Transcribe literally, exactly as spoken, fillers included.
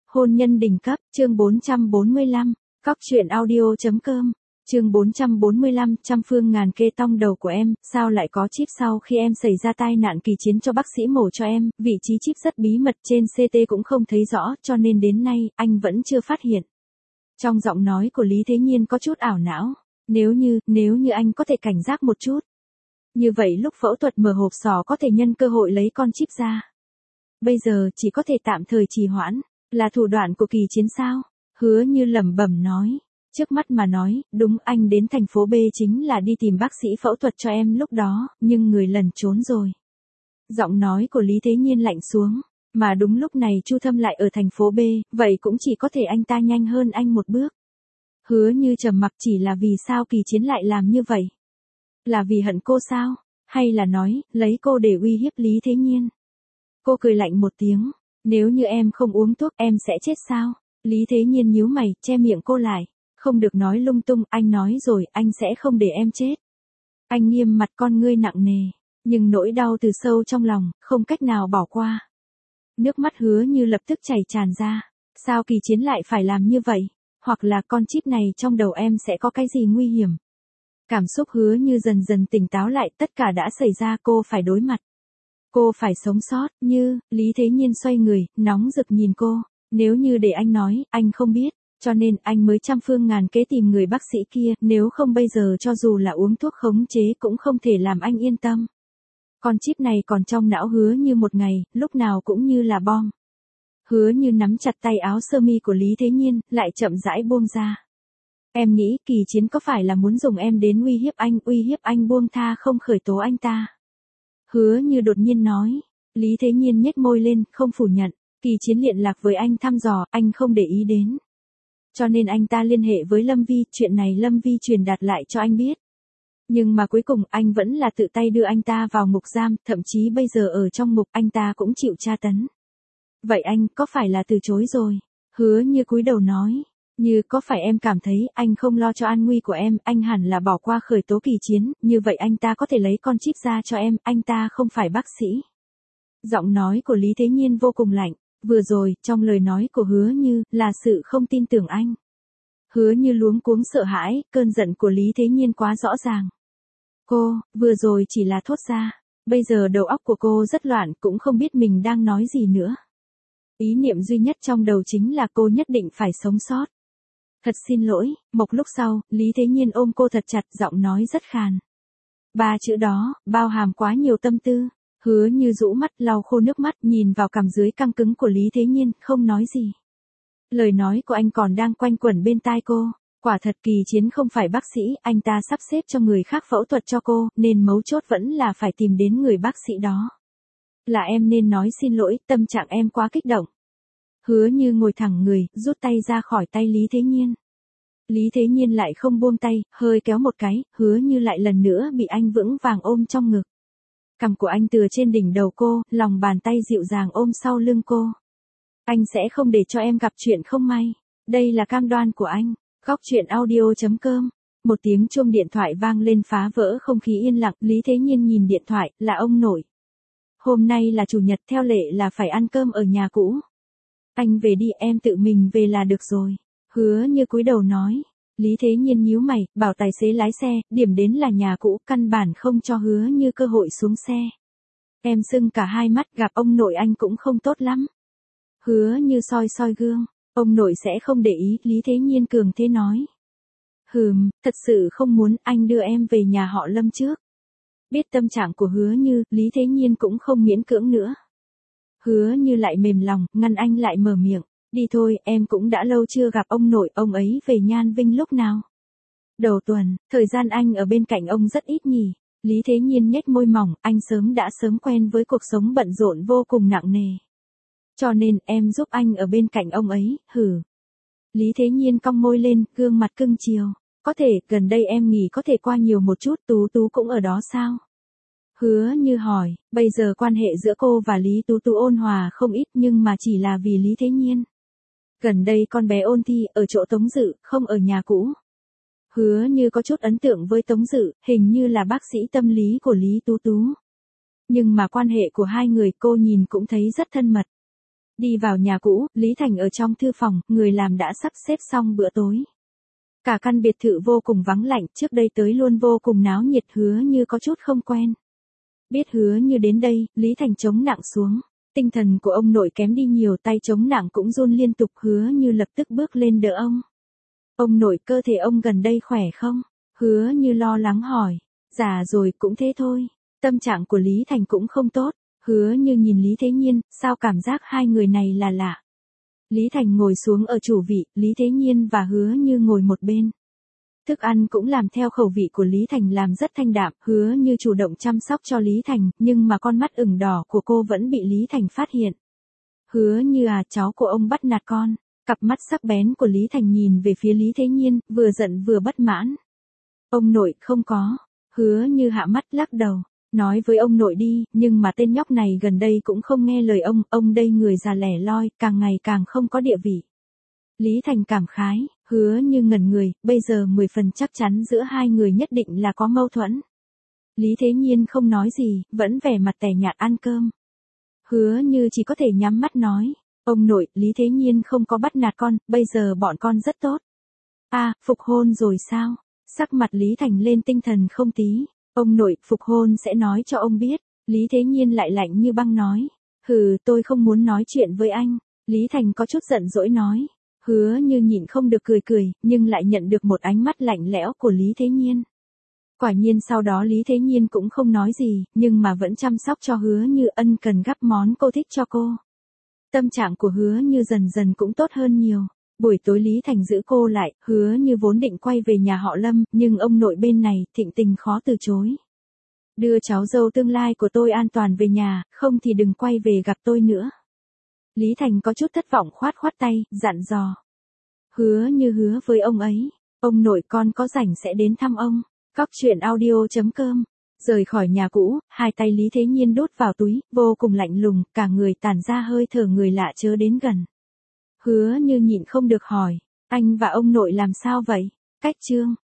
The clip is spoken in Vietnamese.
Hôn nhân đỉnh cấp, chương bốn trăm bốn mươi lăm, cóc truyện audio chấm com, chương bốn trăm bốn mươi lăm, trăm phương ngàn kê tong đầu của em, sao lại có chip sau khi em xảy ra tai nạn kỳ chiến cho bác sĩ mổ cho em, vị trí chip rất bí mật trên xê tê cũng không thấy rõ, cho nên đến nay, anh vẫn chưa phát hiện. Trong giọng nói của Lý Thế Nhiên có chút ảo não, nếu như, nếu như anh có thể cảnh giác một chút. Như vậy lúc phẫu thuật mở hộp sọ có thể nhân cơ hội lấy con chip ra. Bây giờ chỉ có thể tạm thời trì hoãn. Là thủ đoạn của kỳ chiến sao? Hứa Như lẩm bẩm nói. Trước mắt mà nói, đúng anh đến thành phố B chính là đi tìm bác sĩ phẫu thuật cho em lúc đó, nhưng người lần trốn rồi. Giọng nói của Lý Thế Nhiên lạnh xuống, mà đúng lúc này Chu Thâm lại ở thành phố B, vậy cũng chỉ có thể anh ta nhanh hơn anh một bước. Hứa Như trầm mặc, chỉ là vì sao kỳ chiến lại làm như vậy? Là vì hận cô sao? Hay là nói, lấy cô để uy hiếp Lý Thế Nhiên? Cô cười lạnh một tiếng. Nếu như em không uống thuốc em sẽ chết sao? Lý Thế Nhiên nhíu mày, che miệng cô lại. Không được nói lung tung, anh nói rồi, anh sẽ không để em chết. Anh nghiêm mặt, con ngươi nặng nề, nhưng nỗi đau từ sâu trong lòng, không cách nào bỏ qua. Nước mắt Hứa Như lập tức chảy tràn ra. Sao kỳ chiến lại phải làm như vậy? Hoặc là con chip này trong đầu em sẽ có cái gì nguy hiểm? Cảm xúc Hứa Như dần dần tỉnh táo lại, tất cả đã xảy ra, cô phải đối mặt. Cô phải sống sót, Như, Lý Thế Nhiên xoay người, nóng rực nhìn cô. Nếu như để anh nói, anh không biết, cho nên anh mới trăm phương ngàn kế tìm người bác sĩ kia, nếu không bây giờ cho dù là uống thuốc khống chế cũng không thể làm anh yên tâm. Con chip này còn trong não Hứa Như một ngày, lúc nào cũng như là bom. Hứa Như nắm chặt tay áo sơ mi của Lý Thế Nhiên, lại chậm rãi buông ra. Em nghĩ kỳ chiến có phải là muốn dùng em đến uy hiếp anh, uy hiếp anh buông tha không khởi tố anh ta? Hứa Như đột nhiên nói. Lý Thế Nhiên nhếch môi lên, không phủ nhận. Kỳ chiến liên lạc với anh thăm dò, anh không để ý đến. Cho nên anh ta liên hệ với Lâm Vi, chuyện này Lâm Vi truyền đạt lại cho anh biết. Nhưng mà cuối cùng anh vẫn là tự tay đưa anh ta vào ngục giam, thậm chí bây giờ ở trong ngục anh ta cũng chịu tra tấn. Vậy anh, có phải là từ chối rồi? Hứa Như cúi đầu nói. Như có phải em cảm thấy anh không lo cho an nguy của em, anh hẳn là bỏ qua khởi tố kỳ chiến, như vậy anh ta có thể lấy con chip ra cho em, anh ta không phải bác sĩ. Giọng nói của Lý Thế Nhiên vô cùng lạnh, vừa rồi, trong lời nói của Hứa Như, là sự không tin tưởng anh. Hứa Như luống cuống sợ hãi, cơn giận của Lý Thế Nhiên quá rõ ràng. Cô, vừa rồi chỉ là thốt ra, bây giờ đầu óc của cô rất loạn, cũng không biết mình đang nói gì nữa. Ý niệm duy nhất trong đầu chính là cô nhất định phải sống sót. Thật xin lỗi, một lúc sau, Lý Thế Nhiên ôm cô thật chặt, giọng nói rất khàn. Ba chữ đó, bao hàm quá nhiều tâm tư. Hứa Như rũ mắt, lau khô nước mắt, nhìn vào cằm dưới căng cứng của Lý Thế Nhiên, không nói gì. Lời nói của anh còn đang quanh quẩn bên tai cô. Quả thật kỳ chiến không phải bác sĩ, anh ta sắp xếp cho người khác phẫu thuật cho cô, nên mấu chốt vẫn là phải tìm đến người bác sĩ đó. Là em nên nói xin lỗi, tâm trạng em quá kích động. Hứa Như ngồi thẳng người, rút tay ra khỏi tay Lý Thế Nhiên. Lý Thế Nhiên lại không buông tay, hơi kéo một cái, Hứa Như lại lần nữa bị anh vững vàng ôm trong ngực. Cằm của anh tựa trên đỉnh đầu cô, lòng bàn tay dịu dàng ôm sau lưng cô. Anh sẽ không để cho em gặp chuyện không may. Đây là cam đoan của anh. Cóc truyện audio chấm com. Một tiếng chuông điện thoại vang lên phá vỡ không khí yên lặng, Lý Thế Nhiên nhìn điện thoại, là ông nội. Hôm nay là chủ nhật, theo lệ là phải ăn cơm ở nhà cũ. Anh về đi, em tự mình về là được rồi. Hứa Như cúi đầu nói. Lý Thế Nhiên nhíu mày, bảo tài xế lái xe, điểm đến là nhà cũ, căn bản không cho Hứa Như cơ hội xuống xe. Em sưng cả hai mắt, gặp ông nội anh cũng không tốt lắm. Hứa Như soi soi gương, ông nội sẽ không để ý, Lý Thế Nhiên cường thế nói. Hừm, thật sự không muốn, anh đưa em về nhà họ Lâm trước. Biết tâm trạng của Hứa Như, Lý Thế Nhiên cũng không miễn cưỡng nữa. Hứa Như lại mềm lòng, ngăn anh lại mở miệng. Đi thôi, em cũng đã lâu chưa gặp ông nội, ông ấy về Nhan Vinh lúc nào? Đầu tuần, thời gian anh ở bên cạnh ông rất ít nhỉ. Lý Thế Nhiên nhếch môi mỏng, anh sớm đã sớm quen với cuộc sống bận rộn vô cùng nặng nề. Cho nên, em giúp anh ở bên cạnh ông ấy, hử. Lý Thế Nhiên cong môi lên, gương mặt cưng chiều. Có thể, gần đây em nghỉ có thể qua nhiều một chút, Tú Tú cũng ở đó sao? Hứa Như hỏi, bây giờ quan hệ giữa cô và Lý Tú Tú ôn hòa không ít nhưng mà chỉ là vì Lý Thế Nhiên. Gần đây con bé ôn thi ở chỗ Tống Dự, không ở nhà cũ. Hứa Như có chút ấn tượng với Tống Dự, hình như là bác sĩ tâm lý của Lý Tú Tú. Nhưng mà quan hệ của hai người cô nhìn cũng thấy rất thân mật. Đi vào nhà cũ, Lý Thành ở trong thư phòng, người làm đã sắp xếp xong bữa tối. Cả căn biệt thự vô cùng vắng lạnh, trước đây tới luôn vô cùng náo nhiệt, Hứa Như có chút không quen. Biết Hứa Như đến đây, Lý Thành chống nặng xuống. Tinh thần của ông nội kém đi nhiều, tay chống nặng cũng run liên tục, Hứa Như lập tức bước lên đỡ ông. Ông nội, cơ thể ông gần đây khỏe không? Hứa Như lo lắng hỏi. Già rồi, cũng thế thôi. Tâm trạng của Lý Thành cũng không tốt. Hứa Như nhìn Lý Thế Nhiên, sao cảm giác hai người này là lạ. Lý Thành ngồi xuống ở chủ vị, Lý Thế Nhiên và Hứa Như ngồi một bên. Thức ăn cũng làm theo khẩu vị của Lý Thành, làm rất thanh đạm, Hứa Như chủ động chăm sóc cho Lý Thành, nhưng mà con mắt ửng đỏ của cô vẫn bị Lý Thành phát hiện. Hứa Như à, cháu của ông bắt nạt con. Cặp mắt sắc bén của Lý Thành nhìn về phía Lý Thế Nhiên, vừa giận vừa bất mãn. Ông nội, không có. Hứa Như hạ mắt lắc đầu. Nói với ông nội đi, nhưng mà tên nhóc này gần đây cũng không nghe lời ông, ông đây người già lẻ loi, càng ngày càng không có địa vị. Lý Thành cảm khái, Hứa Như ngẩn người, bây giờ mười phần chắc chắn giữa hai người nhất định là có mâu thuẫn. Lý Thế Nhiên không nói gì, vẫn vẻ mặt tẻ nhạt ăn cơm. Hứa Như chỉ có thể nhắm mắt nói, ông nội, Lý Thế Nhiên không có bắt nạt con, bây giờ bọn con rất tốt. À, phục hôn rồi sao? Sắc mặt Lý Thành lên tinh thần không tí. Ông nội, phục hôn sẽ nói cho ông biết. Lý Thế Nhiên lại lạnh như băng nói. Hừ, tôi không muốn nói chuyện với anh. Lý Thành có chút giận dỗi nói. Hứa Như nhịn không được cười cười, nhưng lại nhận được một ánh mắt lạnh lẽo của Lý Thế Nhiên. Quả nhiên sau đó Lý Thế Nhiên cũng không nói gì, nhưng mà vẫn chăm sóc cho Hứa Như, ân cần gắp món cô thích cho cô. Tâm trạng của Hứa Như dần dần cũng tốt hơn nhiều. Buổi tối Lý Thành giữ cô lại, Hứa Như vốn định quay về nhà họ Lâm, nhưng ông nội bên này, Thịnh Tình khó từ chối. Đưa cháu dâu tương lai của tôi an toàn về nhà, không thì đừng quay về gặp tôi nữa. Lý Thành có chút thất vọng khoát khoát tay, dặn dò. Hứa Như hứa với ông ấy, ông nội con có rảnh sẽ đến thăm ông. Cóc truyện audio chấm com. Rời khỏi nhà cũ, hai tay Lý Thế Nhiên đút vào túi, vô cùng lạnh lùng, cả người tản ra hơi thở người lạ chớ đến gần. Hứa Như nhịn không được hỏi, anh và ông nội làm sao vậy? Cách chương.